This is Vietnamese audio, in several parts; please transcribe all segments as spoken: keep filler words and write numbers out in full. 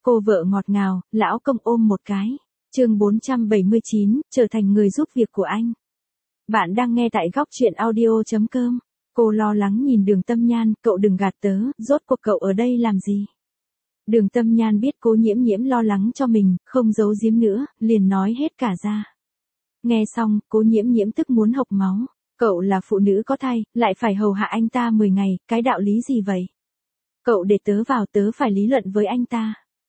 Cô vợ ngọt ngào, lão công ôm một cái. Chương bốn trăm bảy mươi chín, trở thành người giúp việc của anh. Bạn đang nghe tại góc truyện audio chấm com. Cô lo lắng nhìn Đường Tâm Nhan, cậu đừng gạt tớ, rốt cuộc cậu ở đây làm gì? Đường Tâm Nhan biết Cố Nhiễm Nhiễm lo lắng cho mình, không giấu giếm nữa, liền nói hết cả ra. Nghe xong, Cố Nhiễm Nhiễm tức muốn hộc máu. Cậu là phụ nữ có thai, lại phải hầu hạ anh ta mười ngày, cái đạo lý gì vậy? Cậu để tớ vào, tớ phải lý luận với anh ta.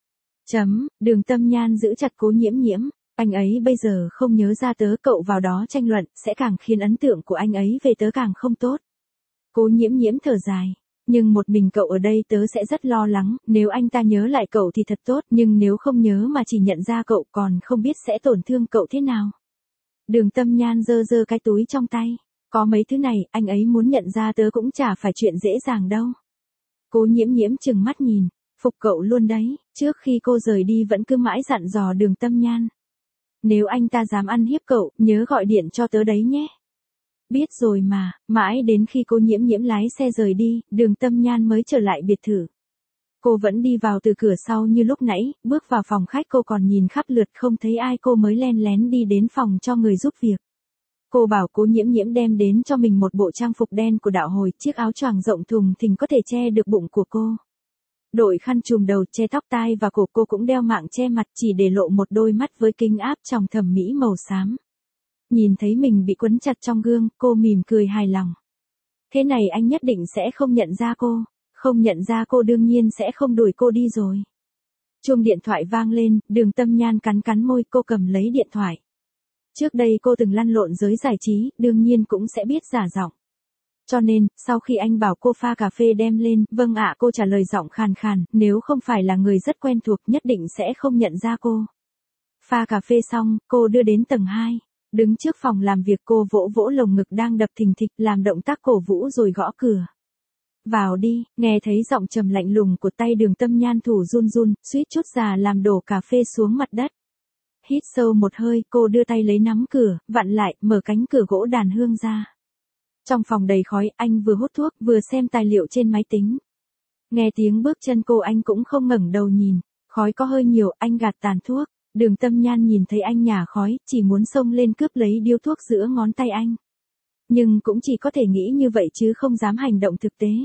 Chấm, Đường Tâm Nhan giữ chặt Cố Nhiễm Nhiễm, anh ấy bây giờ không nhớ ra tớ, cậu vào đó tranh luận, sẽ càng khiến ấn tượng của anh ấy về tớ càng không tốt. Cố Nhiễm Nhiễm thở dài, nhưng một mình cậu ở đây tớ sẽ rất lo lắng, nếu anh ta nhớ lại cậu thì thật tốt, nhưng nếu không nhớ mà chỉ nhận ra cậu còn không biết sẽ tổn thương cậu thế nào. Đường Tâm Nhan giơ giơ cái túi trong tay, có mấy thứ này, anh ấy muốn nhận ra tớ cũng chả phải chuyện dễ dàng đâu. Cố Nhiễm Nhiễm trừng mắt nhìn, phục cậu luôn đấy, trước khi cô rời đi vẫn cứ mãi dặn dò Đường Tâm Nhan. Nếu anh ta dám ăn hiếp cậu, nhớ gọi điện cho tớ đấy nhé. Biết rồi mà, mãi đến khi Cố Nhiễm Nhiễm lái xe rời đi, Đường Tâm Nhan mới trở lại biệt thự. Cô vẫn đi vào từ cửa sau như lúc nãy, bước vào phòng khách cô còn nhìn khắp lượt không thấy ai, cô mới len lén đi đến phòng cho người giúp việc. Cô bảo Cố Nhiễm Nhiễm đem đến cho mình một bộ trang phục đen của đạo hồi, chiếc áo choàng rộng thùng thình có thể che được bụng của cô. Đội khăn trùm đầu che tóc tai và cổ, cô cũng đeo mạng che mặt chỉ để lộ một đôi mắt với kính áp tròng thẩm mỹ màu xám. Nhìn thấy mình bị quấn chặt trong gương, cô mỉm cười hài lòng. Thế này anh nhất định sẽ không nhận ra cô, không nhận ra cô đương nhiên sẽ không đuổi cô đi rồi. Chuông điện thoại vang lên, Đường Tâm Nhan cắn cắn môi, cô cầm lấy điện thoại. Trước đây cô từng lăn lộn giới giải trí, đương nhiên cũng sẽ biết giả giọng. Cho nên, sau khi anh bảo cô pha cà phê đem lên, vâng ạ, cô trả lời giọng khàn khàn, nếu không phải là người rất quen thuộc nhất định sẽ không nhận ra cô. Pha cà phê xong, cô đưa đến tầng hai. Đứng trước phòng làm việc cô vỗ vỗ lồng ngực đang đập thình thịch, làm động tác cổ vũ rồi gõ cửa. Vào đi, nghe thấy giọng trầm lạnh lùng của tay Đường Tâm Nhan thủ run run, suýt chút già làm đổ cà phê xuống mặt đất. Hít sâu một hơi, cô đưa tay lấy nắm cửa, vặn lại, mở cánh cửa gỗ đàn hương ra. Trong phòng đầy khói, anh vừa hút thuốc, vừa xem tài liệu trên máy tính. Nghe tiếng bước chân cô anh cũng không ngẩng đầu nhìn, khói có hơi nhiều, anh gạt tàn thuốc. Đường Tâm Nhan nhìn thấy anh nhả khói, chỉ muốn xông lên cướp lấy điếu thuốc giữa ngón tay anh. Nhưng cũng chỉ có thể nghĩ như vậy chứ không dám hành động thực tế.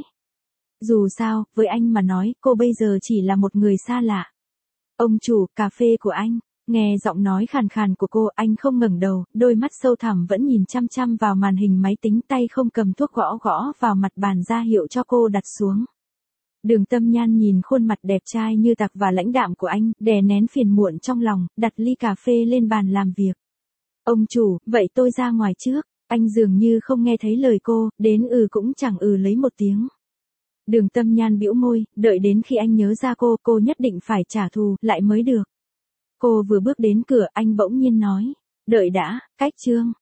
Dù sao, với anh mà nói, cô bây giờ chỉ là một người xa lạ. Ông chủ, cà phê của anh. Nghe giọng nói khàn khàn của cô, anh không ngẩng đầu, đôi mắt sâu thẳm vẫn nhìn chăm chăm vào màn hình máy tính, tay không cầm thuốc gõ gõ vào mặt bàn ra hiệu cho cô đặt xuống. Đường Tâm Nhan nhìn khuôn mặt đẹp trai như tạc và lãnh đạm của anh, đè nén phiền muộn trong lòng, đặt ly cà phê lên bàn làm việc. Ông chủ, vậy tôi ra ngoài trước. Anh dường như không nghe thấy lời cô, đến ừ cũng chẳng ừ lấy một tiếng. Đường Tâm Nhan bĩu môi, đợi đến khi anh nhớ ra cô, cô nhất định phải trả thù, lại mới được. Cô vừa bước đến cửa, anh bỗng nhiên nói, đợi đã, cách Trương.